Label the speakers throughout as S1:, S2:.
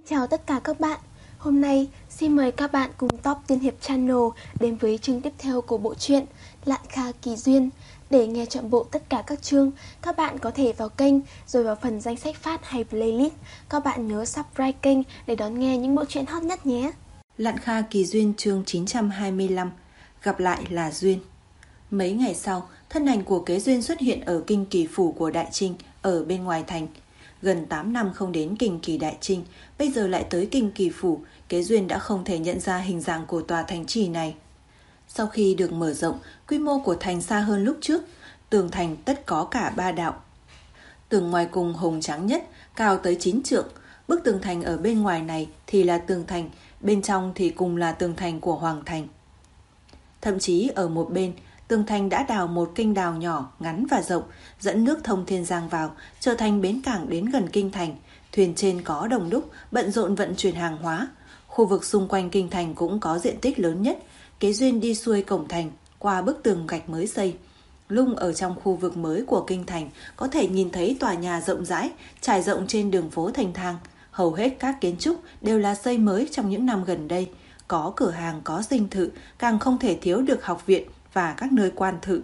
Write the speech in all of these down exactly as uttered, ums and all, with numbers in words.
S1: Chào tất cả các bạn. Hôm nay xin mời các bạn cùng Top Tiên Hiệp Channel đến với chương tiếp theo của bộ truyện Lạn Kha Kỳ Duyên. Để nghe trọn bộ tất cả các chương, các bạn có thể vào kênh rồi vào phần danh sách phát hay playlist. Các bạn nhớ subscribe kênh để đón nghe những bộ truyện hot nhất nhé.
S2: Lạn Kha Kỳ Duyên chương chín trăm hai mươi lăm. Gặp lại là duyên. Mấy ngày sau, thân ảnh của Kế Duyên xuất hiện ở kinh kỳ phủ của Đại Trinh ở bên ngoài thành. Gần tám năm không đến kinh kỳ Đại Trinh, bây giờ lại tới kinh kỳ phủ, Kế Duyên đã không thể nhận ra hình dạng của tòa thành trì này. Sau khi được mở rộng, quy mô của thành xa hơn lúc trước, tường thành tất có cả ba đạo. Tường ngoài cùng hồng trắng nhất, cao tới chín trượng, bức tường thành ở bên ngoài này thì là tường thành, bên trong thì cùng là tường thành của Hoàng thành. Thậm chí ở một bên, tường thành đã đào một kênh đào nhỏ, ngắn và rộng, dẫn nước thông thiên giang vào, trở thành bến cảng đến gần kinh thành. Thuyền trên có đông đúc, bận rộn vận chuyển hàng hóa. Khu vực xung quanh kinh thành cũng có diện tích lớn nhất. Kế Duyên đi xuôi cổng thành, qua bức tường gạch mới xây. Lung ở trong khu vực mới của kinh thành, có thể nhìn thấy tòa nhà rộng rãi, trải rộng trên đường phố thành thang. Hầu hết các kiến trúc đều là xây mới trong những năm gần đây. Có cửa hàng, có dinh thự, càng không thể thiếu được học viện và các nơi quan thự.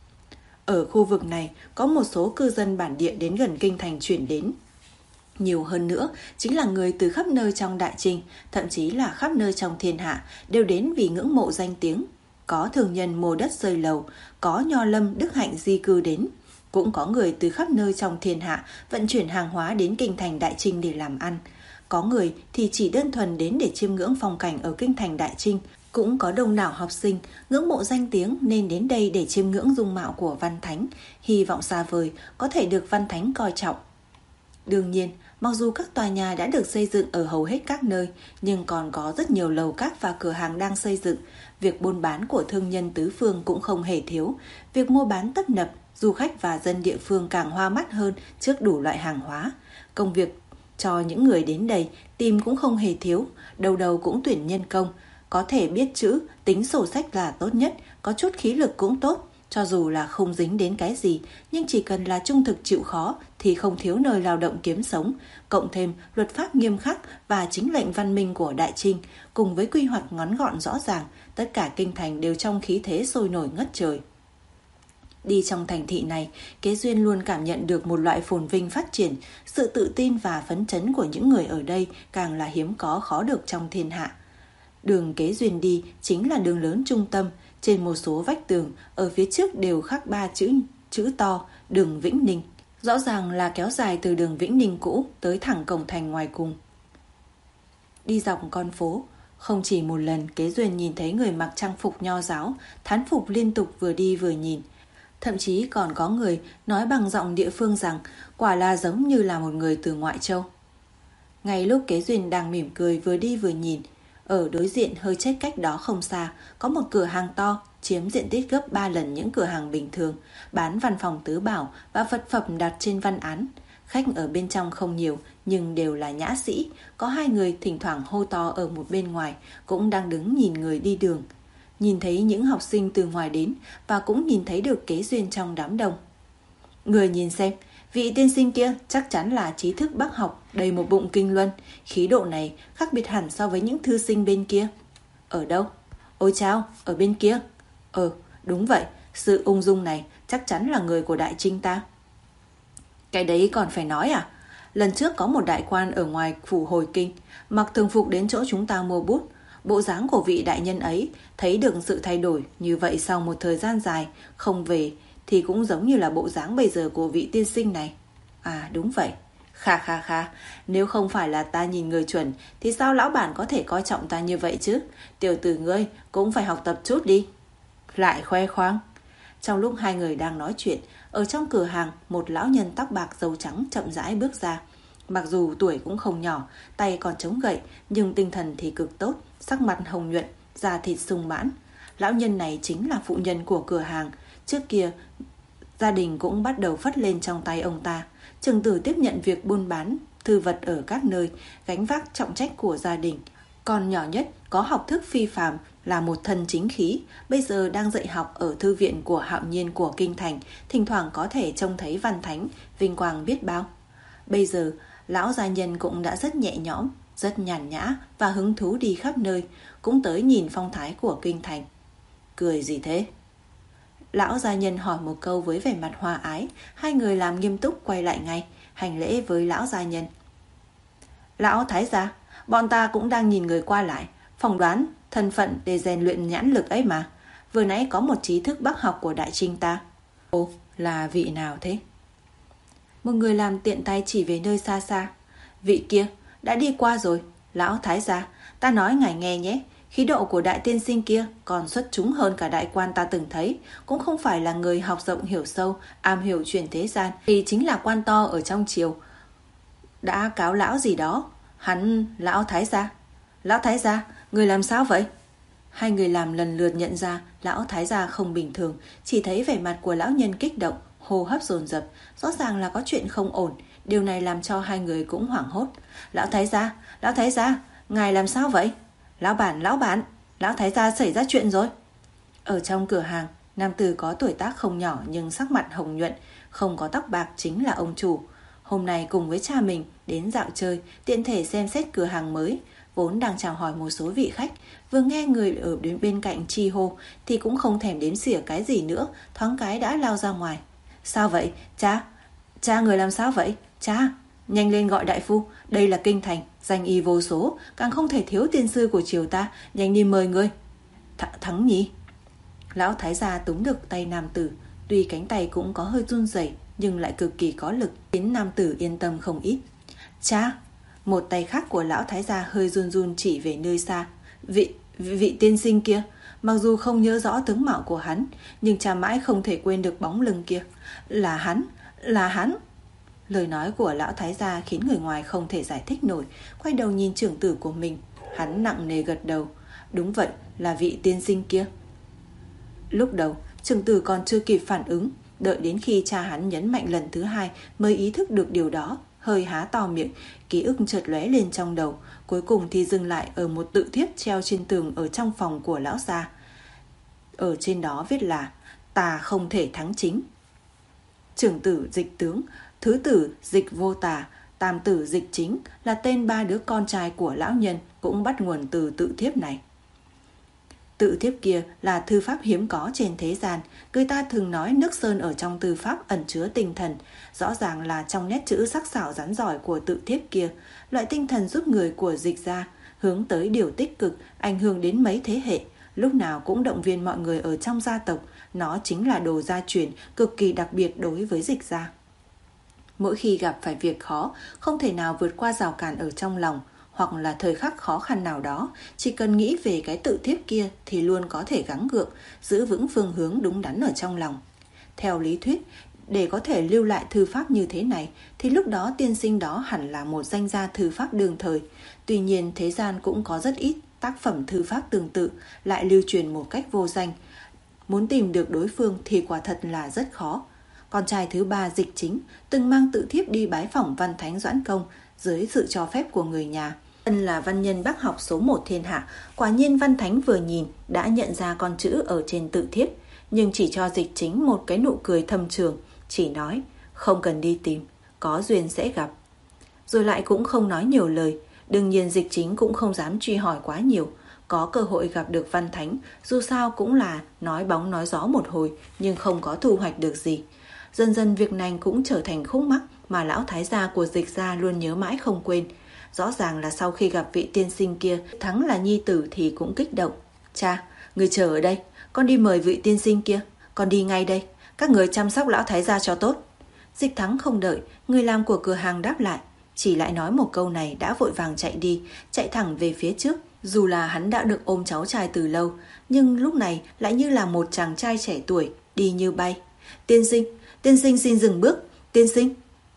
S2: Ở khu vực này, có một số cư dân bản địa đến gần kinh thành chuyển đến. Nhiều hơn nữa, chính là người từ khắp nơi trong Đại Trinh, thậm chí là khắp nơi trong thiên hạ, đều đến vì ngưỡng mộ danh tiếng. Có thương nhân mua đất xây lầu, có nho lâm đức hạnh di cư đến. Cũng có người từ khắp nơi trong thiên hạ vận chuyển hàng hóa đến kinh thành Đại Trinh để làm ăn. Có người thì chỉ đơn thuần đến để chiêm ngưỡng phong cảnh ở kinh thành Đại Trinh. Cũng có đông đảo học sinh ngưỡng mộ danh tiếng nên đến đây để chiêm ngưỡng dung mạo của Văn Thánh, hy vọng xa vời có thể được Văn Thánh coi trọng. Đương nhiên, mặc dù các tòa nhà đã được xây dựng ở hầu hết các nơi, nhưng còn có rất nhiều lầu các và cửa hàng đang xây dựng. Việc buôn bán của thương nhân tứ phương cũng không hề thiếu. Việc mua bán tấp nập, du khách và dân địa phương càng hoa mắt hơn trước đủ loại hàng hóa. Công việc cho những người đến đây tìm cũng không hề thiếu, đầu đầu cũng tuyển nhân công. Có thể biết chữ, tính sổ sách là tốt nhất, có chút khí lực cũng tốt. Cho dù là không dính đến cái gì, nhưng chỉ cần là trung thực chịu khó thì không thiếu nơi lao động kiếm sống. Cộng thêm luật pháp nghiêm khắc và chính lệnh văn minh của Đại Trinh, cùng với quy hoạch ngắn gọn rõ ràng, tất cả kinh thành đều trong khí thế sôi nổi ngất trời. Đi trong thành thị này, Kế Duyên luôn cảm nhận được một loại phồn vinh phát triển, sự tự tin và phấn chấn của những người ở đây càng là hiếm có khó được trong thiên hạ. Đường Kế Duyên đi chính là đường lớn trung tâm, trên một số vách tường ở phía trước đều khắc ba chữ chữ to đường Vĩnh Ninh, rõ ràng là kéo dài từ đường Vĩnh Ninh cũ tới thẳng cổng thành ngoài cùng. Đi dọc con phố, không chỉ một lần Kế Duyên nhìn thấy người mặc trang phục nho giáo, thán phục liên tục vừa đi vừa nhìn. Thậm chí còn có người nói bằng giọng địa phương rằng quả là giống như là một người từ ngoại châu. Ngay lúc Kế Duyên đang mỉm cười vừa đi vừa nhìn, ở đối diện hơi chết cách đó không xa, có một cửa hàng to, chiếm diện tích gấp ba lần những cửa hàng bình thường, bán văn phòng tứ bảo và vật phẩm đặt trên văn án. Khách ở bên trong không nhiều, nhưng đều là nhã sĩ, có hai người thỉnh thoảng hô to ở một bên ngoài, cũng đang đứng nhìn người đi đường. Nhìn thấy những học sinh từ ngoài đến và cũng nhìn thấy được Kế Duyên trong đám đông. Người nhìn xem, vị tiên sinh kia chắc chắn là trí thức bác học, đầy một bụng kinh luân, khí độ này khác biệt hẳn so với những thư sinh bên kia. Ở đâu? Ôi chao, ở bên kia. Ờ, đúng vậy, sự ung dung này chắc chắn là người của Đại Trinh ta. Cái đấy còn phải nói à? Lần trước có một đại quan ở ngoài phủ hồi kinh, mặc thường phục đến chỗ chúng ta mua bút. Bộ dáng của vị đại nhân ấy thấy được sự thay đổi như vậy sau một thời gian dài không về thì cũng giống như là bộ dáng bây giờ của vị tiên sinh này. À đúng vậy. Kha kha kha, nếu không phải là ta nhìn người chuẩn thì sao lão bản có thể coi trọng ta như vậy chứ? Tiểu tử ngươi cũng phải học tập chút đi. Lại khoe khoang. Trong lúc hai người đang nói chuyện, ở trong cửa hàng một lão nhân tóc bạc râu trắng chậm rãi bước ra. Mặc dù tuổi cũng không nhỏ, tay còn chống gậy, nhưng tinh thần thì cực tốt, sắc mặt hồng nhuận, da thịt sung mãn. Lão nhân này chính là phụ nhân của cửa hàng. Trước kia, gia đình cũng bắt đầu phất lên trong tay ông ta. Trừng tử tiếp nhận việc buôn bán thư vật ở các nơi, gánh vác trọng trách của gia đình. Con nhỏ nhất có học thức phi phàm, là một thân chính khí, bây giờ đang dạy học ở thư viện của hạo nhiên của kinh thành, thỉnh thoảng có thể trông thấy Văn Thánh, vinh quang biết bao. Bây giờ, lão gia nhân cũng đã rất nhẹ nhõm, rất nhàn nhã và hứng thú đi khắp nơi, cũng tới nhìn phong thái của kinh thành. Cười gì thế? Lão gia nhân hỏi một câu với vẻ mặt hòa ái. Hai người làm nghiêm túc quay lại ngay, hành lễ với lão gia nhân. Lão thái gia, bọn ta cũng đang nhìn người qua lại, phỏng đoán thân phận để rèn luyện nhãn lực ấy mà. Vừa nãy có một trí thức bác học của đại trinh ta. Ồ, là vị nào thế? Một người làm tiện tay chỉ về nơi xa xa. Vị kia đã đi qua rồi. Lão thái gia, ta nói ngài nghe nhé, khí độ của đại tiên sinh kia còn xuất chúng hơn cả đại quan ta từng thấy. Cũng không phải là người học rộng hiểu sâu, am hiểu chuyện thế gian, thì chính là quan to ở trong triều đã cáo lão gì đó. Hắn, lão thái gia. Lão thái gia, người làm sao vậy? Hai người làm lần lượt nhận ra lão thái gia không bình thường, chỉ thấy vẻ mặt của lão nhân kích động, hô hấp dồn dập, rõ ràng là có chuyện không ổn. Điều này làm cho hai người cũng hoảng hốt. Lão thái gia, lão thái gia, ngài làm sao vậy? Lão bản, lão bản, lão thái gia xảy ra chuyện rồi. Ở trong cửa hàng, nam tử có tuổi tác không nhỏ nhưng sắc mặt hồng nhuận, không có tóc bạc chính là ông chủ. Hôm nay cùng với cha mình đến dạo chơi, tiện thể xem xét cửa hàng mới, vốn đang chào hỏi một số vị khách, vừa nghe người ở đến bên cạnh chi hô thì cũng không thèm đếm xỉa cái gì nữa, thoáng cái đã lao ra ngoài. Sao vậy? Cha, cha người làm sao vậy? Cha, nhanh lên gọi đại phu, đây là kinh thành, danh y vô số, càng không thể thiếu tiên sư của triều ta, nhanh đi mời người. Th Thắng Nhi. Lão thái gia túm được tay nam tử, tuy cánh tay cũng có hơi run rẩy nhưng lại cực kỳ có lực, khiến nam tử yên tâm không ít. Cha. Một tay khác của lão thái gia hơi run run chỉ về nơi xa. Vị, vị, vị tiên sinh kia. Mặc dù không nhớ rõ tướng mạo của hắn, nhưng cha mãi không thể quên được bóng lưng kia. Là hắn, là hắn. Lời nói của lão thái gia khiến người ngoài không thể giải thích nổi, quay đầu nhìn trưởng tử của mình. Hắn nặng nề gật đầu. Đúng vậy, là vị tiên sinh kia. Lúc đầu, trưởng tử còn chưa kịp phản ứng, đợi đến khi cha hắn nhấn mạnh lần thứ hai mới ý thức được điều đó, hơi há to miệng, ký ức chợt lóe lên trong đầu, cuối cùng thì dừng lại ở một tự thiếp treo trên tường ở trong phòng của lão gia. Ở trên đó viết là ta không thể thắng chính. Trưởng tử dịch tướng, thứ tử dịch vô tà, tam tử dịch chính là tên ba đứa con trai của lão nhân, cũng bắt nguồn từ tự thiếp này. Tự thiếp kia là thư pháp hiếm có trên thế gian, người ta thường nói nước sơn ở trong thư pháp ẩn chứa tinh thần, rõ ràng là trong nét chữ sắc sảo rắn giỏi của tự thiếp kia, loại tinh thần giúp người của dịch ra, hướng tới điều tích cực, ảnh hưởng đến mấy thế hệ, lúc nào cũng động viên mọi người ở trong gia tộc, nó chính là đồ gia truyền cực kỳ đặc biệt đối với dịch gia. Mỗi khi gặp phải việc khó, không thể nào vượt qua rào cản ở trong lòng, hoặc là thời khắc khó khăn nào đó, chỉ cần nghĩ về cái tự thiếp kia thì luôn có thể gắng gượng, giữ vững phương hướng đúng đắn ở trong lòng. Theo lý thuyết, để có thể lưu lại thư pháp như thế này, thì lúc đó tiên sinh đó hẳn là một danh gia thư pháp đương thời. Tuy nhiên thế gian cũng có rất ít tác phẩm thư pháp tương tự, lại lưu truyền một cách vô danh. Muốn tìm được đối phương thì quả thật là rất khó. Con trai thứ ba dịch chính từng mang tự thiếp đi bái phỏng văn thánh Doãn Công dưới sự cho phép của người nhà. Ân là văn nhân bác học số một thiên hạ, quả nhiên văn thánh vừa nhìn đã nhận ra con chữ ở trên tự thiếp, nhưng chỉ cho dịch chính một cái nụ cười thâm trường, chỉ nói không cần đi tìm, có duyên sẽ gặp. Rồi lại cũng không nói nhiều lời. Đương nhiên dịch chính cũng không dám truy hỏi quá nhiều. Có cơ hội gặp được văn thánh, dù sao cũng là nói bóng nói gió một hồi, nhưng không có thu hoạch được gì. Dần dần việc này cũng trở thành khúc mắc mà lão thái gia của dịch gia luôn nhớ mãi không quên. Rõ ràng là sau khi gặp vị tiên sinh kia, Thắng là nhi tử thì cũng kích động. Cha, người chờ ở đây, con đi mời vị tiên sinh kia, con đi ngay đây, các người chăm sóc lão thái gia cho tốt. Dịch Thắng không đợi người làm của cửa hàng đáp lại, chỉ lại nói một câu này đã vội vàng chạy đi, chạy thẳng về phía trước. Dù là hắn đã được ôm cháu trai từ lâu, nhưng lúc này lại như là một chàng trai trẻ tuổi, đi như bay. Tiên sinh, tiên sinh xin dừng bước, tiên sinh.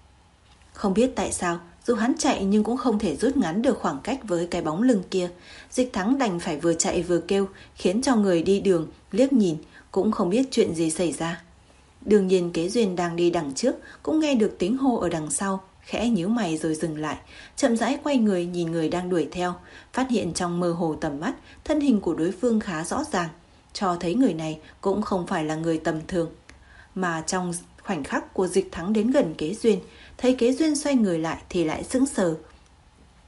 S2: Không biết tại sao, dù hắn chạy nhưng cũng không thể rút ngắn được khoảng cách với cái bóng lưng kia. Dịch Thắng đành phải vừa chạy vừa kêu, khiến cho người đi đường liếc nhìn, cũng không biết chuyện gì xảy ra. Đương nhiên Kế Duyên đang đi đằng trước, cũng nghe được tiếng hô ở đằng sau, khẽ nhíu mày rồi dừng lại, chậm rãi quay người nhìn người đang đuổi theo, phát hiện trong mơ hồ tầm mắt, thân hình của đối phương khá rõ ràng, cho thấy người này cũng không phải là người tầm thường. Mà trong khoảnh khắc của Dịch Thắng đến gần Kế Duyên, thấy Kế Duyên xoay người lại thì lại sững sờ.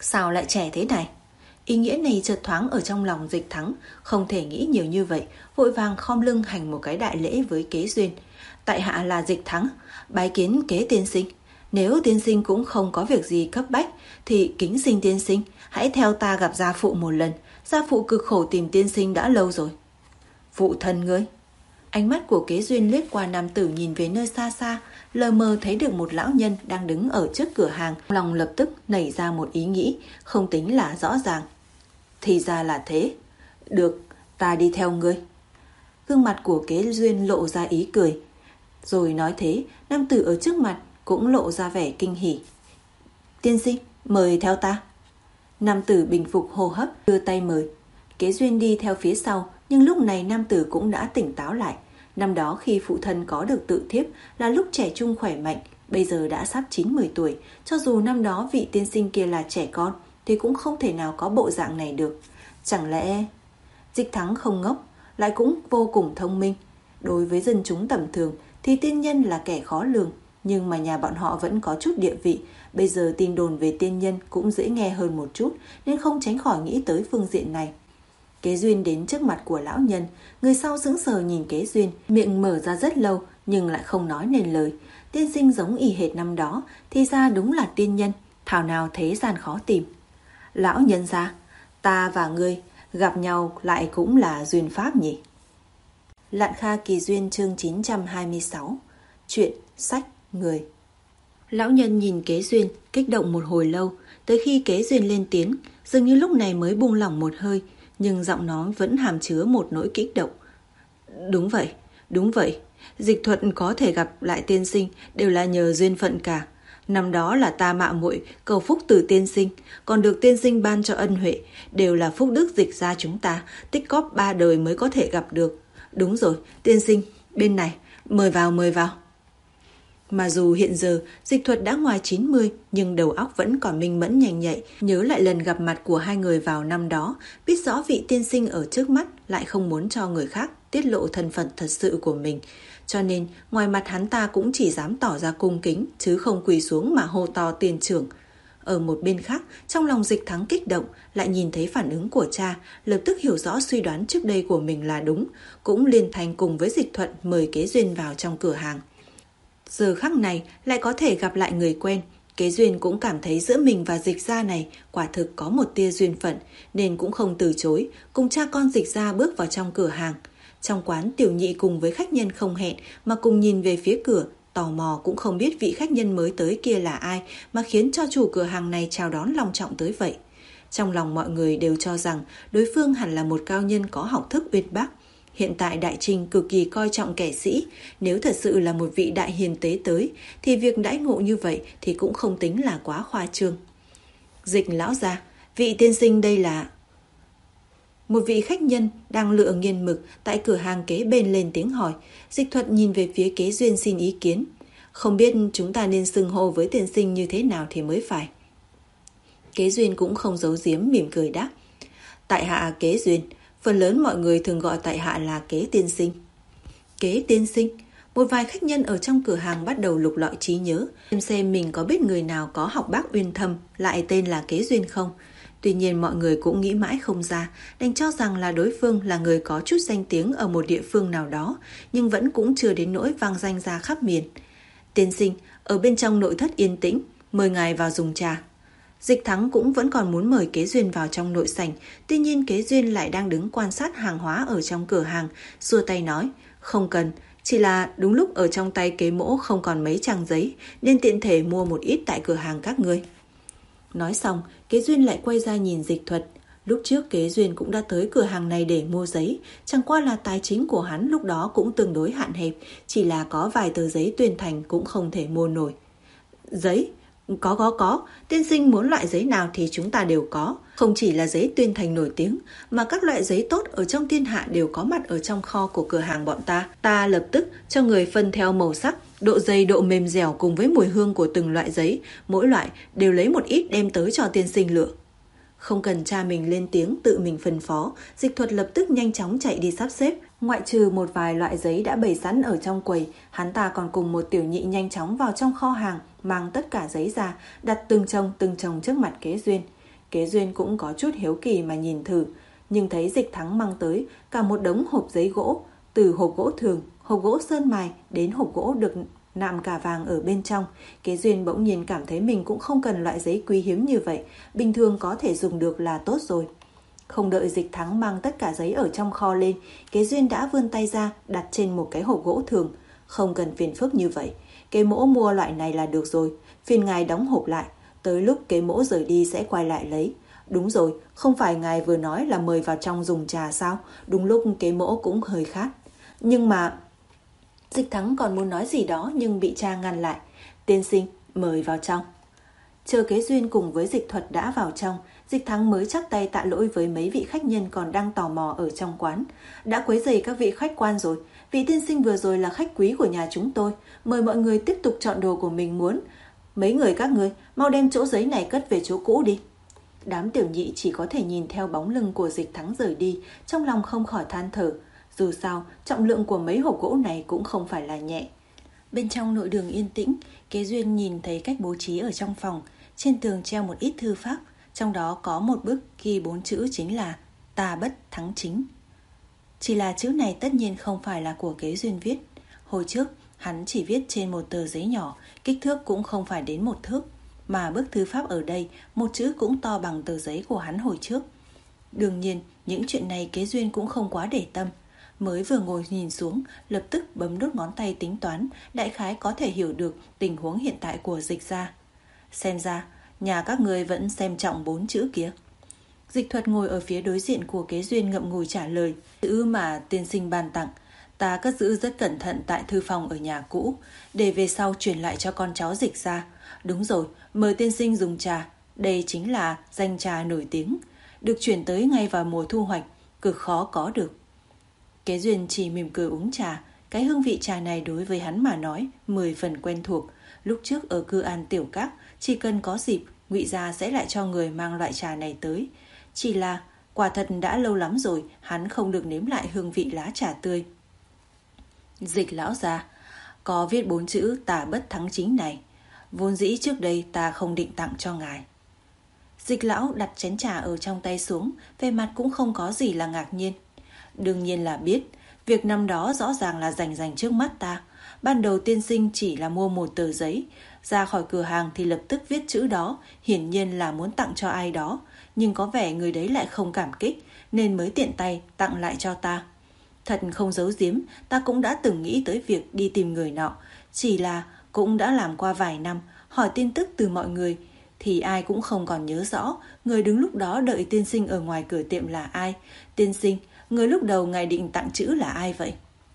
S2: Sao lại trẻ thế này? Ý nghĩa này chợt thoáng ở trong lòng Dịch Thắng, không thể nghĩ nhiều như vậy, vội vàng khom lưng hành một cái đại lễ với Kế Duyên. Tại hạ là Dịch Thắng, bái kiến Kế tiên sinh. Nếu tiên sinh cũng không có việc gì cấp bách thì kính xin tiên sinh hãy theo ta gặp gia phụ một lần. Gia phụ cực khổ tìm tiên sinh đã lâu rồi. Phụ thân ngươi? Ánh mắt của Kế Duyên lướt qua nam tử nhìn về nơi xa xa, lờ mờ thấy được một lão nhân đang đứng ở trước cửa hàng. Lòng lập tức nảy ra một ý nghĩ, không tính là rõ ràng. Thì ra là thế. Được, ta đi theo ngươi. Gương mặt của Kế Duyên lộ ra ý cười. Rồi nói thế, nam tử ở trước mặt cũng lộ ra vẻ kinh hỉ. Tiên sinh, mời theo ta. Nam tử bình phục hô hấp, đưa tay mời. Kế Duyên đi theo phía sau, nhưng lúc này nam tử cũng đã tỉnh táo lại. Năm đó khi phụ thân có được tự thiếp là lúc trẻ trung khỏe mạnh, bây giờ đã sắp chín mươi tuổi. Cho dù năm đó vị tiên sinh kia là trẻ con thì cũng không thể nào có bộ dạng này được. Chẳng lẽ... Dịch Thắng không ngốc, lại cũng vô cùng thông minh. Đối với dân chúng tầm thường thì tiên nhân là kẻ khó lường, nhưng mà nhà bọn họ vẫn có chút địa vị. Bây giờ tin đồn về tiên nhân cũng dễ nghe hơn một chút, nên không tránh khỏi nghĩ tới phương diện này. Kế Duyên đến trước mặt của lão nhân, người sau sững sờ nhìn Kế Duyên, miệng mở ra rất lâu nhưng lại không nói nên lời. Tiên sinh giống y hệt năm đó, thì ra đúng là tiên nhân, thảo nào thế gian khó tìm. Lão nhân gia, ta và ngươi gặp nhau lại cũng là duyên pháp nhỉ? Lạn Kha Kỳ Duyên chương chín trăm hai mươi sáu. Chuyện sách người. Lão nhân nhìn Kế Duyên kích động một hồi lâu, tới khi Kế Duyên lên tiếng, dường như lúc này mới buông lỏng một hơi, nhưng giọng nói vẫn hàm chứa một nỗi kích động. Đúng vậy, đúng vậy, Dịch Thuận có thể gặp lại tiên sinh đều là nhờ duyên phận cả. Năm đó là ta mạo muội cầu phúc từ tiên sinh, còn được tiên sinh ban cho ân huệ, đều là phúc đức Dịch gia chúng ta tích cóp ba đời mới có thể gặp được. Đúng rồi, tiên sinh, bên này, mời vào mời vào. Mà dù hiện giờ Dịch Thuật đã ngoài chín mươi, nhưng đầu óc vẫn còn minh mẫn nhanh nhạy, nhớ lại lần gặp mặt của hai người vào năm đó, biết rõ vị tiên sinh ở trước mắt lại không muốn cho người khác tiết lộ thân phận thật sự của mình. Cho nên, ngoài mặt hắn ta cũng chỉ dám tỏ ra cung kính, chứ không quỳ xuống mà hô to tiền trưởng. Ở một bên khác, trong lòng Dịch Thắng kích động, lại nhìn thấy phản ứng của cha, lập tức hiểu rõ suy đoán trước đây của mình là đúng, cũng liên thành cùng với Dịch Thuận mời Kế Duyên vào trong cửa hàng. Giờ khắc này lại có thể gặp lại người quen, Kế Duyên cũng cảm thấy giữa mình và Dịch gia này quả thực có một tia duyên phận, nên cũng không từ chối, cùng cha con Dịch gia bước vào trong cửa hàng. Trong quán, Tiểu Nhị cùng với khách nhân không hẹn mà cùng nhìn về phía cửa, tò mò cũng không biết vị khách nhân mới tới kia là ai mà khiến cho chủ cửa hàng này chào đón long trọng tới vậy. Trong lòng mọi người đều cho rằng đối phương hẳn là một cao nhân có học thức uyên bác. Hiện tại Đại Trinh cực kỳ coi trọng kẻ sĩ, nếu thật sự là một vị đại hiền tế tới thì việc đãi ngộ như vậy thì cũng không tính là quá khoa trương. Dịch lão gia, vị tiên sinh đây là... Một vị khách nhân đang lựa nghiên mực tại cửa hàng kế bên lên tiếng hỏi. Dịch Thuật nhìn về phía Kế Duyên xin ý kiến. Không biết chúng ta nên xưng hô với tiên sinh như thế nào thì mới phải. Kế Duyên cũng không giấu giếm, mỉm cười đáp. Tại hạ Kế Duyên, phần lớn mọi người thường gọi tại hạ là Kế tiên sinh. Kế tiên sinh? Một vài khách nhân ở trong cửa hàng bắt đầu lục lọi trí nhớ, xem xem mình có biết người nào có học bác uyên thâm lại tên là Kế Duyên không. Tuy nhiên mọi người cũng nghĩ mãi không ra, đành cho rằng là đối phương là người có chút danh tiếng ở một địa phương nào đó, nhưng vẫn cũng chưa đến nỗi vang danh ra khắp miền. Tiên sinh, ở bên trong nội thất yên tĩnh, mời ngài vào dùng trà. Dịch Thắng cũng vẫn còn muốn mời Kế Duyên vào trong nội sảnh, tuy nhiên Kế Duyên lại đang đứng quan sát hàng hóa ở trong cửa hàng, xua tay nói, không cần, chỉ là đúng lúc ở trong tay Kế mỗ không còn mấy trang giấy, nên tiện thể mua một ít tại cửa hàng các ngươi. Nói xong, Kế Duyên lại quay ra nhìn Dịch Thuật. Lúc trước Kế Duyên cũng đã tới cửa hàng này để mua giấy, chẳng qua là tài chính của hắn lúc đó cũng tương đối hạn hẹp, chỉ là có vài tờ giấy tuyên thành cũng không thể mua nổi. Giấy? Có có có, tiên sinh muốn loại giấy nào thì chúng ta đều có. Không chỉ là giấy tuyên thành nổi tiếng, mà các loại giấy tốt ở trong thiên hạ đều có mặt ở trong kho của cửa hàng bọn ta. Ta lập tức cho người phân theo màu sắc, độ dày, độ mềm dẻo cùng với mùi hương của từng loại giấy. Mỗi loại đều lấy một ít đem tới cho tiên sinh lựa. Không cần cha mình lên tiếng tự mình phân phó, Dịch Thuật lập tức nhanh chóng chạy đi sắp xếp. Ngoại trừ một vài loại giấy đã bày sẵn ở trong quầy, hắn ta còn cùng một tiểu nhị nhanh chóng vào trong kho hàng, mang tất cả giấy ra, đặt từng chồng từng chồng trước mặt Kế Duyên. Kế Duyên cũng có chút hiếu kỳ mà nhìn thử, nhưng thấy Dịch Thắng mang tới cả một đống hộp giấy gỗ, từ hộp gỗ thường, hộp gỗ sơn mài đến hộp gỗ được nạm cả vàng ở bên trong. Kế Duyên bỗng nhiên cảm thấy mình cũng không cần loại giấy quý hiếm như vậy, bình thường có thể dùng được là tốt rồi. Không đợi Dịch Thắng mang tất cả giấy ở trong kho lên, Kế Duyên đã vươn tay ra đặt trên một cái hộp gỗ thường. Không cần phiền phức như vậy, Kế Mỗ mua loại này là được rồi, phiền ngài đóng hộp lại, tới lúc Kế Mỗ rời đi sẽ quay lại lấy. Đúng rồi, không phải ngài vừa nói là mời vào trong dùng trà sao? Đúng lúc Kế Mỗ cũng hơi khát. Nhưng mà... Dịch Thắng còn muốn nói gì đó nhưng bị cha ngăn lại. Tiên sinh, mời vào trong. Chờ Kế Duyên cùng với Dịch Thuật đã vào trong, Dịch Thắng mới chắp tay tạ lỗi với mấy vị khách nhân còn đang tò mò ở trong quán. Đã quấy rầy các vị khách quan rồi, vị tiên sinh vừa rồi là khách quý của nhà chúng tôi, mời mọi người tiếp tục chọn đồ của mình muốn. Mấy người các ngươi, mau đem chỗ giấy này cất về chỗ cũ đi. Đám tiểu nhị chỉ có thể nhìn theo bóng lưng của Dịch Thắng rời đi, trong lòng không khỏi than thở. Dù sao, trọng lượng của mấy hộp gỗ này cũng không phải là nhẹ. Bên trong nội đường yên tĩnh, Kế Duyên nhìn thấy cách bố trí ở trong phòng. Trên tường treo một ít thư pháp, trong đó có một bức ghi bốn chữ chính là ta bất thắng chính. Chỉ là chữ này tất nhiên không phải là của Kế Duyên viết. Hồi trước, hắn chỉ viết trên một tờ giấy nhỏ, kích thước cũng không phải đến một thước. Mà bức thư pháp ở đây, một chữ cũng to bằng tờ giấy của hắn hồi trước. Đương nhiên, những chuyện này Kế Duyên cũng không quá để tâm. Mới vừa ngồi nhìn xuống, lập tức bấm đốt ngón tay tính toán, đại khái có thể hiểu được tình huống hiện tại của Dịch gia. Xem ra, nhà các người vẫn xem trọng bốn chữ kia. Dịch Thuật ngồi ở phía đối diện của Kế Duyên ngậm ngùi trả lời. Chữ mà tiên sinh ban tặng, ta cất giữ rất cẩn thận tại thư phòng ở nhà cũ, để về sau truyền lại cho con cháu Dịch gia. Đúng rồi, mời tiên sinh dùng trà. Đây chính là danh trà nổi tiếng, được chuyển tới ngay vào mùa thu hoạch, cực khó có được. Kế Duyên chỉ mỉm cười uống trà. Cái hương vị trà này đối với hắn mà nói mười phần quen thuộc. Lúc trước ở Cư An Tiểu Các, chỉ cần có dịp, Ngụy gia sẽ lại cho người mang loại trà này tới. Chỉ là quả thật đã lâu lắm rồi hắn không được nếm lại hương vị lá trà tươi. Dịch lão gia, có viết bốn chữ ta bất thắng chính này, vốn dĩ trước đây ta không định tặng cho ngài. Dịch lão đặt chén trà ở trong tay xuống, về mặt cũng không có gì là ngạc nhiên. Đương nhiên là biết, việc năm đó rõ ràng là rành rành trước mắt ta. Ban đầu tiên sinh chỉ là mua một tờ giấy, ra khỏi cửa hàng thì lập tức viết chữ đó, hiển nhiên là muốn tặng cho ai đó, nhưng có vẻ người đấy lại không cảm kích, nên mới tiện tay tặng lại cho ta. Thật không giấu giếm, ta cũng đã từng nghĩ tới việc đi tìm người nọ, chỉ là cũng đã làm qua vài năm, hỏi tin tức từ mọi người, thì ai cũng không còn nhớ rõ người đứng lúc đó đợi tiên sinh ở ngoài cửa tiệm là ai. Tiên sinh, người lúc đầu ngài định tặng chữ là ai vậy?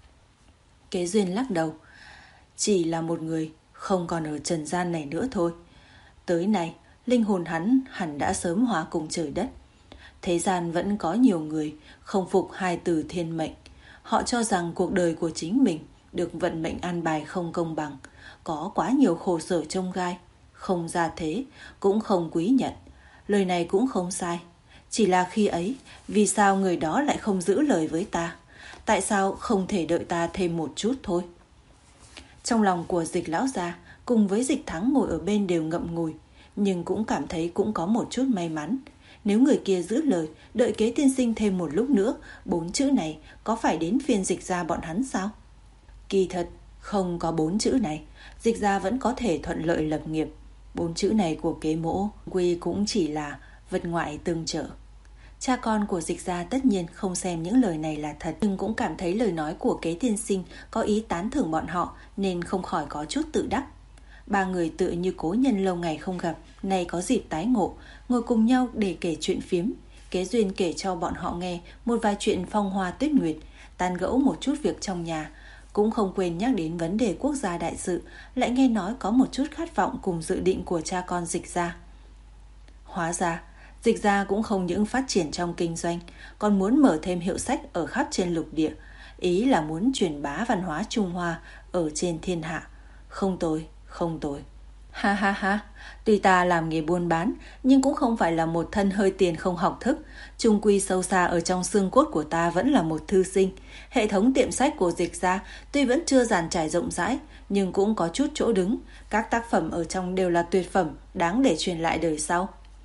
S2: Kế Duyên lắc đầu. Chỉ là một người không còn ở trần gian này nữa thôi. Tới nay, linh hồn hắn hẳn đã sớm hóa cùng trời đất. Thế gian vẫn có nhiều người không phục hai từ thiên mệnh. Họ cho rằng cuộc đời của chính mình được vận mệnh an bài không công bằng, có quá nhiều khổ sở chông gai, không ra thế, cũng không quý nhận. Lời này cũng không sai. Chỉ là khi ấy, vì sao người đó lại không giữ lời với ta? Tại sao không thể đợi ta thêm một chút thôi? Trong lòng của Dịch lão gia cùng với Dịch Thắng ngồi ở bên đều ngậm ngùi, nhưng cũng cảm thấy cũng có một chút may mắn. Nếu người kia giữ lời, đợi Kế tiên sinh thêm một lúc nữa, bốn chữ này có phải đến phiên Dịch gia bọn hắn sao? Kỳ thật, không có bốn chữ này, Dịch gia vẫn có thể thuận lợi lập nghiệp. Bốn chữ này của Kế mỗ quy cũng chỉ là vật ngoại tương trợ. Cha con của Dịch gia tất nhiên không xem những lời này là thật, nhưng cũng cảm thấy lời nói của Kế tiên sinh có ý tán thưởng bọn họ, nên không khỏi có chút tự đắc. Ba người tựa như cố nhân lâu ngày không gặp, nay có dịp tái ngộ, ngồi cùng nhau để kể chuyện phiếm. Kế Duyên kể cho bọn họ nghe một vài chuyện phong hoa tuyết nguyệt, tán gẫu một chút việc trong nhà, cũng không quên nhắc đến vấn đề quốc gia đại sự, lại nghe nói có một chút khát vọng cùng dự định của cha con Dịch gia. Hóa ra, Dịch gia cũng không những phát triển trong kinh doanh, còn muốn mở thêm hiệu sách ở khắp trên lục địa, ý là muốn truyền bá văn hóa Trung Hoa ở trên thiên hạ. Không tồi, không tồi. Ha ha ha, tuy ta làm nghề buôn bán, nhưng cũng không phải là một thân hơi tiền không học thức. Chung quy sâu xa ở trong xương cốt của ta vẫn là một thư sinh. Hệ thống tiệm sách của Dịch gia tuy vẫn chưa dàn trải rộng rãi, nhưng cũng có chút chỗ đứng. Các tác phẩm ở trong đều là tuyệt phẩm, đáng để truyền lại đời sau.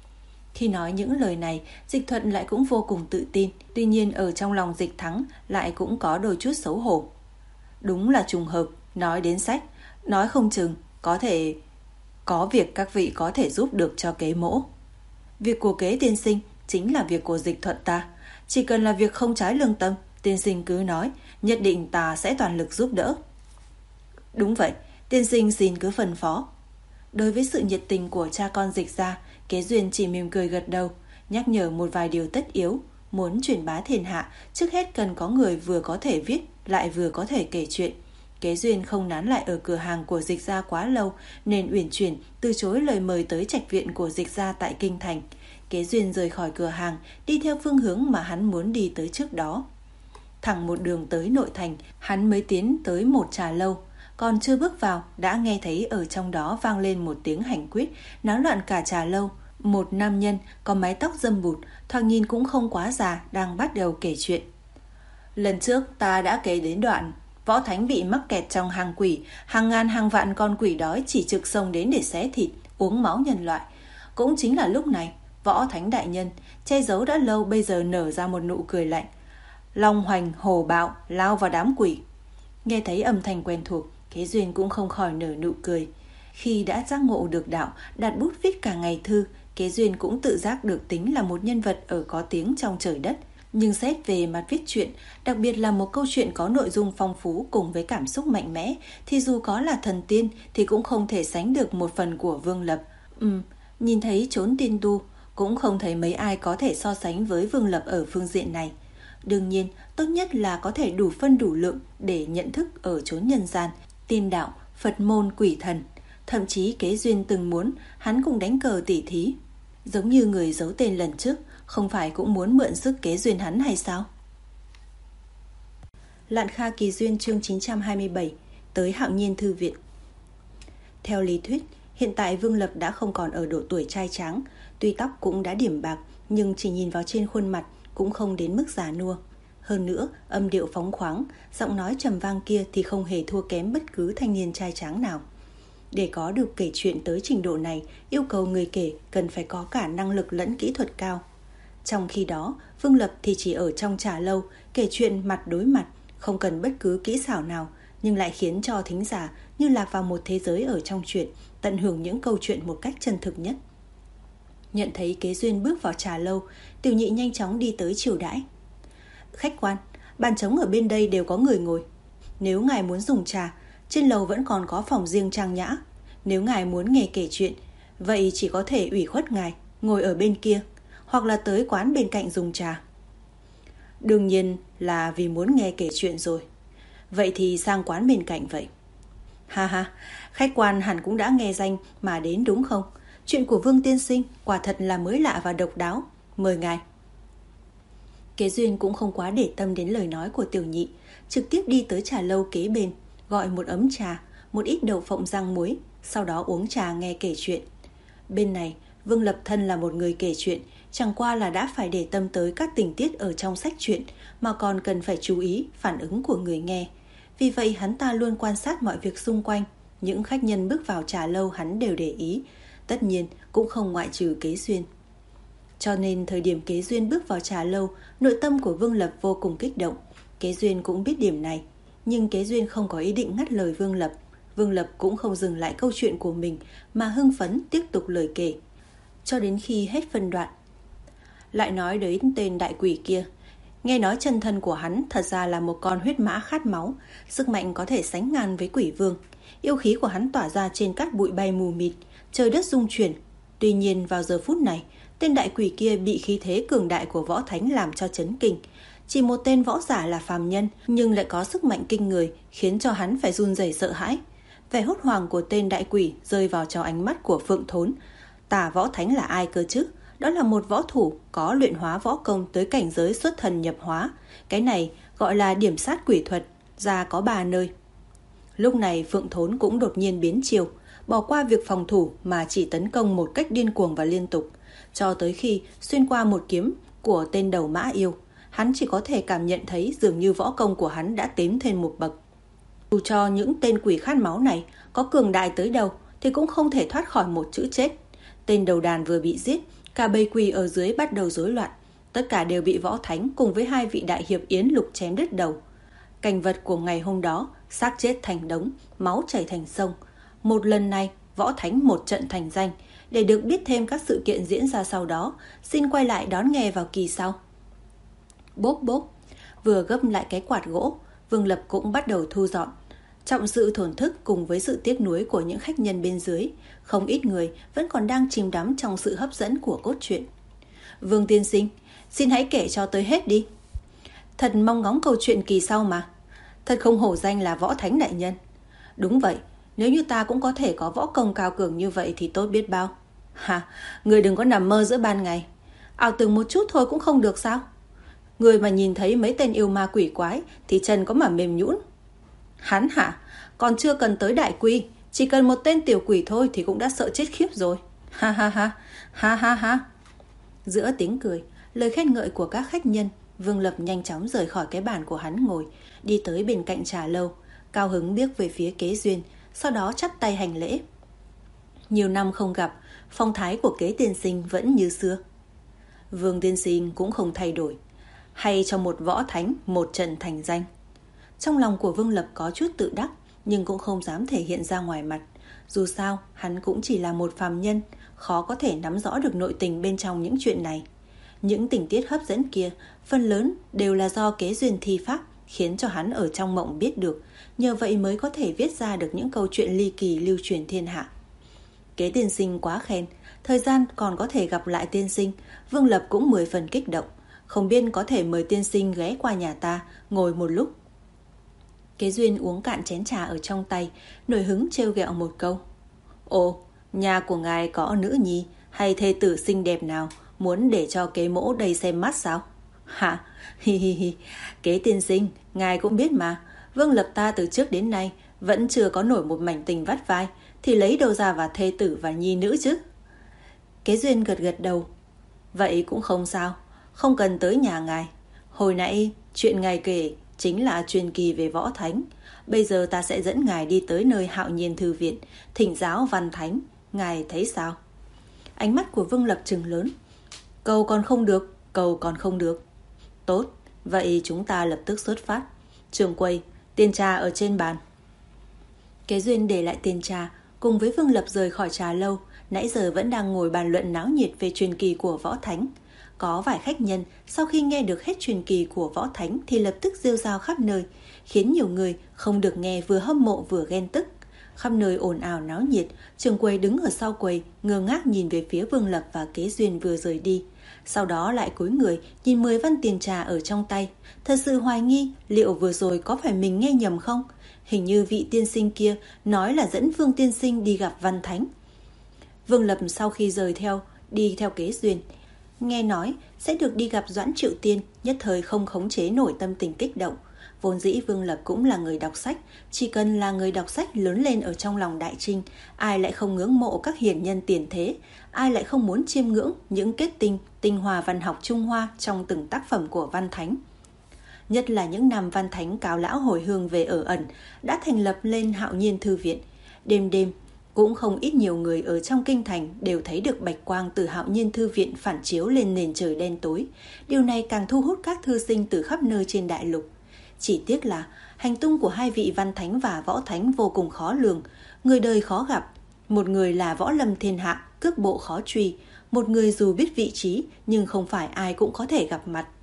S2: Khi nói những lời này, Dịch Thuận lại cũng vô cùng tự tin, tuy nhiên ở trong lòng Dịch Thắng lại cũng có đôi chút xấu hổ. Đúng là trùng hợp, nói đến sách, nói không chừng có thể có việc các vị có thể giúp được cho kế mỗ. Việc của kế tiên sinh chính là việc của Dịch Thuận ta, chỉ cần là việc không trái lương tâm, tiên sinh cứ nói, nhất định ta sẽ toàn lực giúp đỡ. Đúng vậy, tiên sinh xin cứ phân phó. Đối với sự nhiệt tình của cha con Dịch gia, Kế Duyên chỉ mỉm cười gật đầu, nhắc nhở một vài điều tất yếu. Muốn truyền bá thiên hạ, trước hết cần có người vừa có thể viết, lại vừa có thể kể chuyện. Kế Duyên không nán lại ở cửa hàng của Dịch gia quá lâu, nên uyển chuyển từ chối lời mời tới trạch viện của Dịch gia tại Kinh Thành. Kế Duyên rời khỏi cửa hàng, đi theo phương hướng mà hắn muốn đi tới trước đó. Thẳng một đường tới nội thành, hắn mới tiến tới một trà lâu. Còn chưa bước vào, đã nghe thấy ở trong đó vang lên một tiếng hành quyết, náo loạn cả trà lâu. Một nam nhân có mái tóc râm bụt, thoạt nhìn cũng không quá già, đang bắt đầu kể chuyện. Lần trước ta đã kể đến đoạn Võ Thánh bị mắc kẹt trong hang quỷ, hàng ngàn hàng vạn con quỷ đói chỉ trực xông đến để xé thịt, uống máu nhân loại. Cũng chính là lúc này, Võ Thánh đại nhân che giấu đã lâu bây giờ nở ra một nụ cười lạnh. Long hoành hổ bạo lao vào đám quỷ. Nghe thấy âm thanh quen thuộc, Kế Duyên cũng không khỏi nở nụ cười. Khi đã giác ngộ được đạo, đặt bút viết cả ngày thư, Kế Duyên cũng tự giác được tính là một nhân vật ở có tiếng trong trời đất. Nhưng xét về mặt viết truyện, đặc biệt là một câu chuyện có nội dung phong phú cùng với cảm xúc mạnh mẽ, thì dù có là thần tiên thì cũng không thể sánh được một phần của Vương Lập. Ừm, nhìn thấy chốn tiên tu, cũng không thấy mấy ai có thể so sánh với Vương Lập ở phương diện này. Đương nhiên, tốt nhất là có thể đủ phân đủ lượng để nhận thức ở chốn nhân gian, tiên đạo, Phật môn, quỷ thần. Thậm chí Kế Duyên từng muốn hắn cũng đánh cờ tỉ thí. Giống như người giấu tên lần trước, không phải cũng muốn mượn sức Kế Duyên hắn hay sao? Lạn Kha Kỳ Duyên chương chín trăm hai mươi bảy, tới Hạo Nhiên Thư Viện. Theo lý thuyết, hiện tại Vương Lập đã không còn ở độ tuổi trai tráng, tuy tóc cũng đã điểm bạc, nhưng chỉ nhìn vào trên khuôn mặt cũng không đến mức già nua. Hơn nữa, âm điệu phóng khoáng, giọng nói trầm vang kia thì không hề thua kém bất cứ thanh niên trai tráng nào. Để có được kể chuyện tới trình độ này, yêu cầu người kể cần phải có cả năng lực lẫn kỹ thuật cao. Trong khi đó, Vương Lập thì chỉ ở trong trà lâu, kể chuyện mặt đối mặt, không cần bất cứ kỹ xảo nào, nhưng lại khiến cho thính giả như lạc vào một thế giới ở trong chuyện, tận hưởng những câu chuyện một cách chân thực nhất. Nhận thấy Kế Duyên bước vào trà lâu, Tiểu Nhị nhanh chóng đi tới chiều đãi. Khách quan, bàn trống ở bên đây đều có người ngồi. Nếu ngài muốn dùng trà, trên lầu vẫn còn có phòng riêng trang nhã. Nếu ngài muốn nghe kể chuyện, vậy chỉ có thể ủy khuất ngài ngồi ở bên kia, hoặc là tới quán bên cạnh dùng trà. Đương nhiên là vì muốn nghe kể chuyện rồi. Vậy thì sang quán bên cạnh vậy. Ha ha, khách quan hẳn cũng đã nghe danh mà đến đúng không? Chuyện của Vương tiên sinh quả thật là mới lạ và độc đáo. Mời ngài. Kế Duyên cũng không quá để tâm đến lời nói của Tiểu Nhị, trực tiếp đi tới trà lâu kế bên, gọi một ấm trà, một ít đậu phộng rang muối, sau đó uống trà nghe kể chuyện. Bên này, Vương Lập thân là một người kể chuyện, chẳng qua là đã phải để tâm tới các tình tiết ở trong sách truyện, mà còn cần phải chú ý phản ứng của người nghe. Vì vậy hắn ta luôn quan sát mọi việc xung quanh, những khách nhân bước vào trà lâu hắn đều để ý, tất nhiên cũng không ngoại trừ Kế Duyên. Cho nên thời điểm Kế Duyên bước vào trà lâu, nội tâm của Vương Lập vô cùng kích động. Kế Duyên cũng biết điểm này, nhưng Kế Duyên không có ý định ngắt lời Vương Lập. Vương Lập cũng không dừng lại câu chuyện của mình, mà hưng phấn tiếp tục lời kể, cho đến khi hết phân đoạn. Lại nói đến tên đại quỷ kia, nghe nói chân thân của hắn thật ra là một con huyết mã khát máu, sức mạnh có thể sánh ngang với quỷ vương. Yêu khí của hắn tỏa ra trên cát bụi bay mù mịt, trời đất rung chuyển. Tuy nhiên vào giờ phút này, tên đại quỷ kia bị khí thế cường đại của Võ Thánh làm cho chấn kinh. Chỉ một tên võ giả là phàm nhân, nhưng lại có sức mạnh kinh người, khiến cho hắn phải run rẩy sợ hãi. Vẻ hốt hoảng của tên đại quỷ rơi vào trong ánh mắt của Phượng Thốn. Tà Võ Thánh là ai cơ chứ? Đó là một võ thủ có luyện hóa võ công tới cảnh giới xuất thần nhập hóa. Cái này gọi là điểm sát quỷ thuật, ra có ba nơi. Lúc này Phượng Thốn cũng đột nhiên biến chiêu, bỏ qua việc phòng thủ mà chỉ tấn công một cách điên cuồng và liên tục, cho tới khi xuyên qua một kiếm của tên đầu mã yêu, hắn chỉ có thể cảm nhận thấy dường như võ công của hắn đã tiến thêm một bậc. Dù cho những tên quỷ khát máu này có cường đại tới đâu thì cũng không thể thoát khỏi một chữ chết. Tên đầu đàn vừa bị giết, Cả bầy quỳ ở dưới bắt đầu rối loạn, tất cả đều bị Võ Thánh cùng với hai vị đại hiệp Yến Lục chém đứt đầu. Cảnh vật của ngày hôm đó, xác chết thành đống, máu chảy thành sông. Một lần này, Võ Thánh một trận thành danh. Để được biết thêm các sự kiện diễn ra sau đó, xin quay lại đón nghe vào kỳ sau. Bốp bốp, vừa gấp lại cái quạt gỗ, Vương Lập cũng bắt đầu thu dọn. Trọng sự thổn thức cùng với sự tiếc nuối của những khách nhân bên dưới, không ít người vẫn còn đang chìm đắm trong sự hấp dẫn của cốt truyện. Vương tiên sinh, xin hãy kể cho tới hết đi. Thật mong ngóng câu chuyện kỳ sau mà. Thật không hổ danh là Võ Thánh đại nhân. Đúng vậy, nếu như ta cũng có thể có võ công cao cường như vậy thì tốt biết bao. Hả, người đừng có nằm mơ giữa ban ngày. Ảo tưởng một chút thôi cũng không được sao? Người mà nhìn thấy mấy tên yêu ma quỷ quái thì chân có mà mềm nhũn. Hắn hả? Còn chưa cần tới đại quy, chỉ cần một tên tiểu quỷ thôi thì cũng đã sợ chết khiếp rồi. Ha ha ha, ha ha ha. Giữa tiếng cười, lời khen ngợi của các khách nhân, Vương Lập nhanh chóng rời khỏi cái bàn của hắn ngồi, đi tới bên cạnh trà lâu, cao hứng bước về phía Kế Duyên, sau đó chắp tay hành lễ. Nhiều năm không gặp, phong thái của Kế tiên sinh vẫn như xưa. Vương tiên sinh cũng không thay đổi, hay cho một võ thánh một trận thành danh. Trong lòng của Vương Lập có chút tự đắc, nhưng cũng không dám thể hiện ra ngoài mặt. Dù sao, hắn cũng chỉ là một phàm nhân, khó có thể nắm rõ được nội tình bên trong những chuyện này. Những tình tiết hấp dẫn kia, phần lớn đều là do Kế Duyên thi pháp, khiến cho hắn ở trong mộng biết được, nhờ vậy mới có thể viết ra được những câu chuyện ly kỳ lưu truyền thiên hạ. Kế tiên sinh quá khen, thời gian còn có thể gặp lại tiên sinh, Vương Lập cũng mười phần kích động, không biết có thể mời tiên sinh ghé qua nhà ta, ngồi một lúc. Kế Duyên uống cạn chén trà ở trong tay, nổi hứng trêu ghẹo một câu. Ồ, nhà của ngài có nữ nhi hay thê tử xinh đẹp nào muốn để cho kế mỗ đây xem mắt sao? Hả? Hi hi hi, Kế tiên sinh, ngài cũng biết mà, Vương Lập ta từ trước đến nay vẫn chưa có nổi một mảnh tình vắt vai, thì lấy đâu ra vào thê tử và nhi nữ chứ? Kế Duyên gật gật đầu. Vậy cũng không sao, không cần tới nhà ngài. Hồi nãy chuyện ngài kể chính là truyền kỳ về võ thánh. Bây giờ ta sẽ dẫn ngài đi tới nơi Hạo Nhiên Thư Viện, thỉnh giáo văn thánh. Ngài thấy sao? Ánh mắt của Vương Lập trừng lớn. Cầu còn không được, cầu còn không được. Tốt, vậy chúng ta lập tức xuất phát. Trường quầy, tiền trà ở trên bàn. Kế Duyên để lại tiền trà, cùng với Vương Lập rời khỏi trà lâu. Nãy giờ vẫn đang ngồi bàn luận náo nhiệt về truyền kỳ của võ thánh. Có vài khách nhân sau khi nghe được hết truyền kỳ của võ thánh thì lập tức rêu rao khắp nơi, khiến nhiều người không được nghe vừa hâm mộ vừa ghen tức. Khắp nơi ồn ào náo nhiệt, trường quầy đứng ở sau quầy ngơ ngác nhìn về phía Vương Lập và Kế Duyên vừa rời đi. Sau đó lại cúi người nhìn mười văn tiền trà ở trong tay, thật sự hoài nghi liệu vừa rồi có phải mình nghe nhầm không. Hình như vị tiên sinh kia nói là dẫn Vương tiên sinh đi gặp văn thánh. Vương Lập sau khi rời theo đi theo Kế Duyên, nghe nói sẽ được đi gặp Doãn Triệu Tiên, nhất thời không khống chế nổi tâm tình kích động. Vốn dĩ Vương Lập cũng là người đọc sách, chỉ cần là người đọc sách lớn lên ở trong lòng Đại Trinh, ai lại không ngưỡng mộ các hiển nhân tiền thế, ai lại không muốn chiêm ngưỡng những kết tinh, tinh hoa văn học Trung Hoa trong từng tác phẩm của văn thánh. Nhất là những năm văn thánh cáo lão hồi hương về ở ẩn, đã thành lập lên Hạo Nhiên Thư Viện. Đêm đêm, cũng không ít nhiều người ở trong kinh thành đều thấy được bạch quang từ Hạo Nhiên Thư Viện phản chiếu lên nền trời đen tối. Điều này càng thu hút các thư sinh từ khắp nơi trên đại lục. Chỉ tiếc là hành tung của hai vị văn thánh và võ thánh vô cùng khó lường, người đời khó gặp. Một người là võ lâm thiên hạ, cước bộ khó truy, một người dù biết vị trí nhưng không phải ai cũng có thể gặp mặt.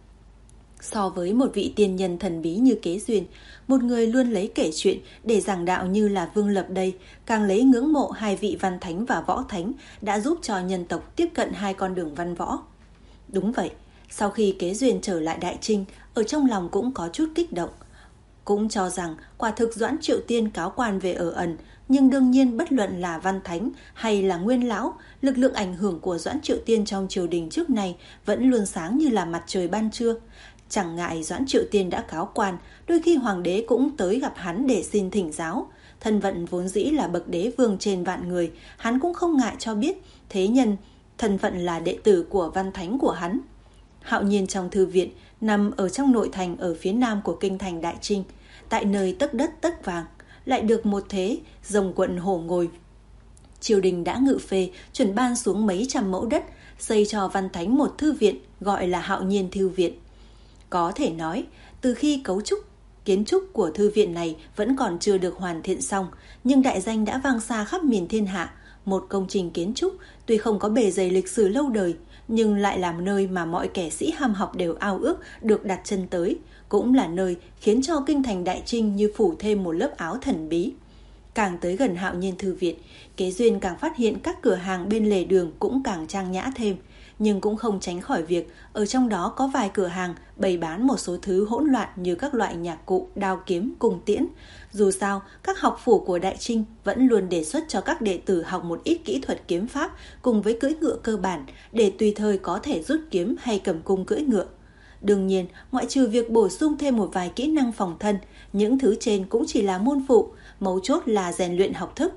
S2: So với một vị tiên nhân thần bí như Kế Duyên, một người luôn lấy kể chuyện để giảng đạo như là Vương Lập đây, càng lấy ngưỡng mộ hai vị văn thánh và võ thánh đã giúp cho nhân tộc tiếp cận hai con đường văn võ. Đúng vậy, sau khi Kế Duyên trở lại Đại Trinh, ở trong lòng cũng có chút kích động. Cũng cho rằng quả thực Doãn Triệu Tiên cáo quan về ở ẩn, nhưng đương nhiên bất luận là văn thánh hay là nguyên lão, lực lượng ảnh hưởng của Doãn Triệu Tiên trong triều đình trước này vẫn luôn sáng như là mặt trời ban trưa. Chẳng ngại Doãn Triệu Tiên đã cáo quan, đôi khi hoàng đế cũng tới gặp hắn để xin thỉnh giáo. Thân phận vốn dĩ là bậc đế vương trên vạn người, hắn cũng không ngại cho biết thế nhân thân phận là đệ tử của văn thánh của hắn. Hạo Nhiên trong thư viện nằm ở trong nội thành ở phía nam của kinh thành Đại Trinh, tại nơi tấc đất tấc vàng, lại được một thế rồng quận hổ ngồi. Triều đình đã ngự phê chuẩn ban xuống mấy trăm mẫu đất, xây cho Văn Thánh một thư viện gọi là Hạo Nhiên Thư Viện. Có thể nói, từ khi cấu trúc, kiến trúc của thư viện này vẫn còn chưa được hoàn thiện xong, nhưng đại danh đã vang xa khắp miền thiên hạ. Một công trình kiến trúc tuy không có bề dày lịch sử lâu đời, nhưng lại làm nơi mà mọi kẻ sĩ ham học đều ao ước được đặt chân tới, cũng là nơi khiến cho kinh thành Đại Trinh như phủ thêm một lớp áo thần bí. Càng tới gần Hạo Nhiên Thư Viện, Kế Duyên càng phát hiện các cửa hàng bên lề đường cũng càng trang nhã thêm, nhưng cũng không tránh khỏi việc ở trong đó có vài cửa hàng bày bán một số thứ hỗn loạn như các loại nhạc cụ, đao kiếm, cung tiễn. Dù sao, các học phủ của Đại Trinh vẫn luôn đề xuất cho các đệ tử học một ít kỹ thuật kiếm pháp cùng với cưỡi ngựa cơ bản để tùy thời có thể rút kiếm hay cầm cung cưỡi ngựa. Đương nhiên, ngoại trừ việc bổ sung thêm một vài kỹ năng phòng thân, những thứ trên cũng chỉ là môn phụ, mấu chốt là rèn luyện học thức.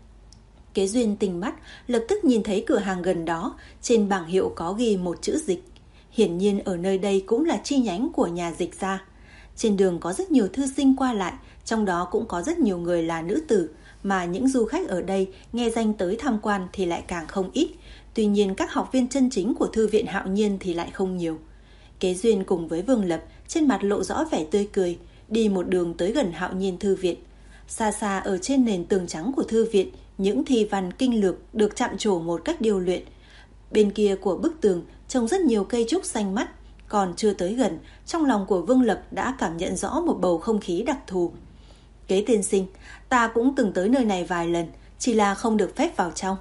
S2: Kế Duyên tinh mắt, lập tức nhìn thấy cửa hàng gần đó, trên bảng hiệu có ghi một chữ Dịch. Hiển nhiên ở nơi đây cũng là chi nhánh của nhà Dịch gia. Trên đường có rất nhiều thư sinh qua lại, trong đó cũng có rất nhiều người là nữ tử, mà những du khách ở đây nghe danh tới tham quan thì lại càng không ít. Tuy nhiên các học viên chân chính của thư viện Hạo Nhiên thì lại không nhiều. Kế Duyên cùng với Vương Lập trên mặt lộ rõ vẻ tươi cười, đi một đường tới gần Hạo Nhiên Thư Viện. Xa xa ở trên nền tường trắng của thư viện, những thi văn kinh lược được chạm trổ một cách điêu luyện. Bên kia của bức tường trồng rất nhiều cây trúc xanh mắt, còn chưa tới gần, trong lòng của Vương Lập đã cảm nhận rõ một bầu không khí đặc thù. Kế tiên sinh, ta cũng từng tới nơi này vài lần, chỉ là không được phép vào trong.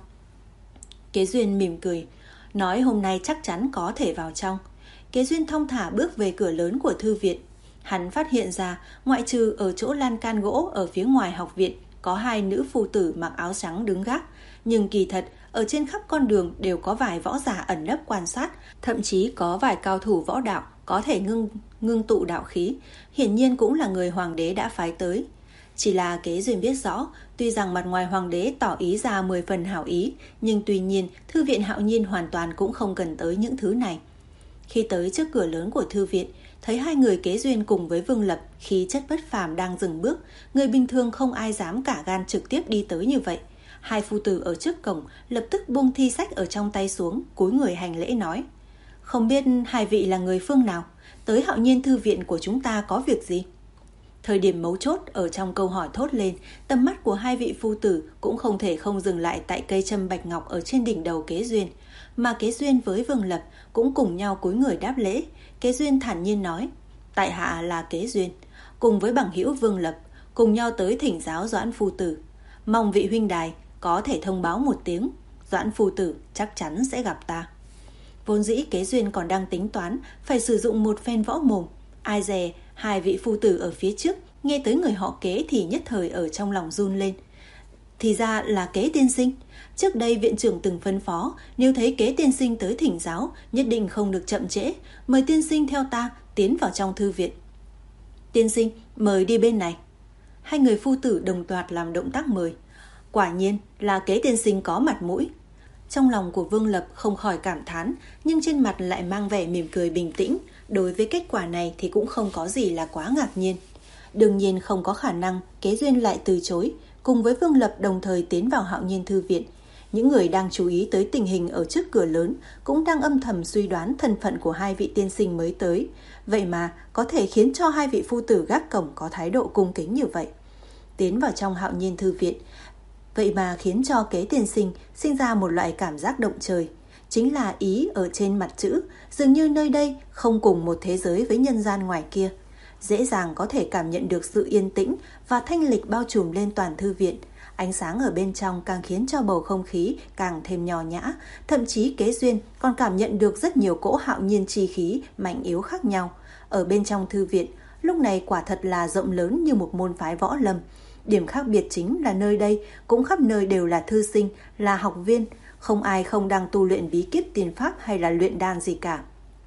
S2: Kế Duyên mỉm cười, nói hôm nay chắc chắn có thể vào trong. Kế Duyên thong thả bước về cửa lớn của thư viện. Hắn phát hiện ra, ngoại trừ ở chỗ lan can gỗ ở phía ngoài học viện, có hai nữ phu tử mặc áo trắng đứng gác. Nhưng kỳ thật, ở trên khắp con đường đều có vài võ giả ẩn nấp quan sát, thậm chí có vài cao thủ võ đạo có thể ngưng, ngưng tụ đạo khí. Hiển nhiên cũng là người hoàng đế đã phái tới. Chỉ là Kế Duyên biết rõ, tuy rằng mặt ngoài hoàng đế tỏ ý ra mười phần hảo ý, nhưng tuy nhiên thư viện Hạo Nhiên hoàn toàn cũng không cần tới những thứ này. Khi tới trước cửa lớn của thư viện, thấy hai người Kế Duyên cùng với Vương Lập khí chất bất phàm đang dừng bước, người bình thường không ai dám cả gan trực tiếp đi tới như vậy. Hai phu tử ở trước cổng lập tức buông thi sách ở trong tay xuống, cúi người hành lễ nói: "Không biết hai vị là người phương nào, tới Hạo Nhiên Thư Viện của chúng ta có việc gì?" Thời điểm mấu chốt ở trong câu hỏi thốt lên, tầm mắt của hai vị phu tử cũng không thể không dừng lại tại cây châm bạch ngọc ở trên đỉnh đầu Kế Duyên, mà Kế Duyên với Vương Lập cũng cùng nhau cúi người đáp lễ. Kế Duyên thản nhiên nói: "Tại hạ là Kế Duyên, cùng với bằng hữu Vương Lập cùng nhau tới thỉnh giáo Doãn phu tử, mong vị huynh đài có thể thông báo một tiếng, Doãn phu tử chắc chắn sẽ gặp ta." Vốn dĩ Kế Duyên còn đang tính toán phải sử dụng một phen võ mồm, ai dè hai vị phu tử ở phía trước nghe tới người họ Kế thì nhất thời ở trong lòng run lên. Thì ra là Kế tiên sinh. Trước đây viện trưởng từng phân phó, nếu thấy Kế tiên sinh tới thỉnh giáo, nhất định không được chậm trễ, mời tiên sinh theo ta tiến vào trong thư viện. Tiên sinh, mời đi bên này. Hai người phu tử đồng loạt làm động tác mời. Quả nhiên là Kế tiên sinh có mặt mũi. Trong lòng của Vương Lập không khỏi cảm thán, nhưng trên mặt lại mang vẻ mỉm cười bình tĩnh. Đối với kết quả này thì cũng không có gì là quá ngạc nhiên. Đương nhiên không có khả năng Kế Duyên lại từ chối, cùng với Vương Lập đồng thời tiến vào Hạo Nhiên Thư Viện. Những người đang chú ý tới tình hình ở trước cửa lớn cũng đang âm thầm suy đoán thân phận của hai vị tiên sinh mới tới. Vậy mà có thể khiến cho hai vị phu tử gác cổng có thái độ cung kính như vậy. Tiến vào trong Hạo Nhiên Thư Viện, vậy mà khiến cho Kế tiên sinh sinh ra một loại cảm giác động trời. Chính là ý ở trên mặt chữ, dường như nơi đây không cùng một thế giới với nhân gian ngoài kia. Dễ dàng có thể cảm nhận được sự yên tĩnh và thanh lịch bao trùm lên toàn thư viện. Ánh sáng ở bên trong càng khiến cho bầu không khí càng thêm nho nhã. Thậm chí Kế Duyên còn cảm nhận được rất nhiều cỗ hạo nhiên chi khí mạnh yếu khác nhau. Ở bên trong thư viện, lúc này quả thật là rộng lớn như một môn phái võ lâm. Điểm khác biệt chính là nơi đây cũng khắp nơi đều là thư sinh, là học viên. Không ai không đang tu luyện bí kíp tiên pháp hay là luyện đan gì cả.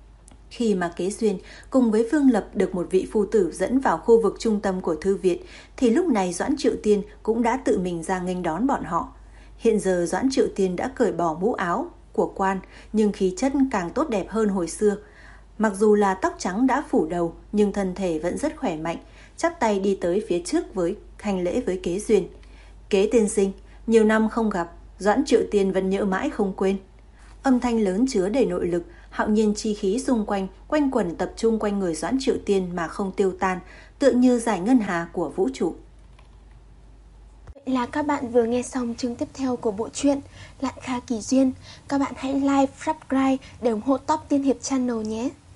S2: Khi mà Kế Duyên cùng với Vương Lập được một vị phu tử dẫn vào khu vực trung tâm của thư viện, thì lúc này Doãn Triệu Tiên cũng đã tự mình ra nghênh đón bọn họ. Hiện giờ Doãn Triệu Tiên đã cởi bỏ mũ áo của quan, nhưng khí chất càng tốt đẹp hơn hồi xưa. Mặc dù là tóc trắng đã phủ đầu, nhưng thân thể vẫn rất khỏe mạnh, chắp tay đi tới phía trước với hành lễ với Kế Duyên. "Kế tiên sinh, nhiều năm không gặp, Doãn Triệu Tiên vẫn nhớ mãi không quên." Âm thanh lớn chứa đầy nội lực, hạo nhiên chi khí xung quanh, quanh quẩn tập trung quanh người Doãn Triệu Tiên mà không tiêu tan, tựa như giải ngân hà của vũ trụ.
S1: Vậy là các bạn vừa nghe xong chương tiếp theo của bộ truyện Lạn Kha Kỳ Duyên. Các bạn hãy like, subscribe để ủng hộ Top Tiên Hiệp Channel nhé.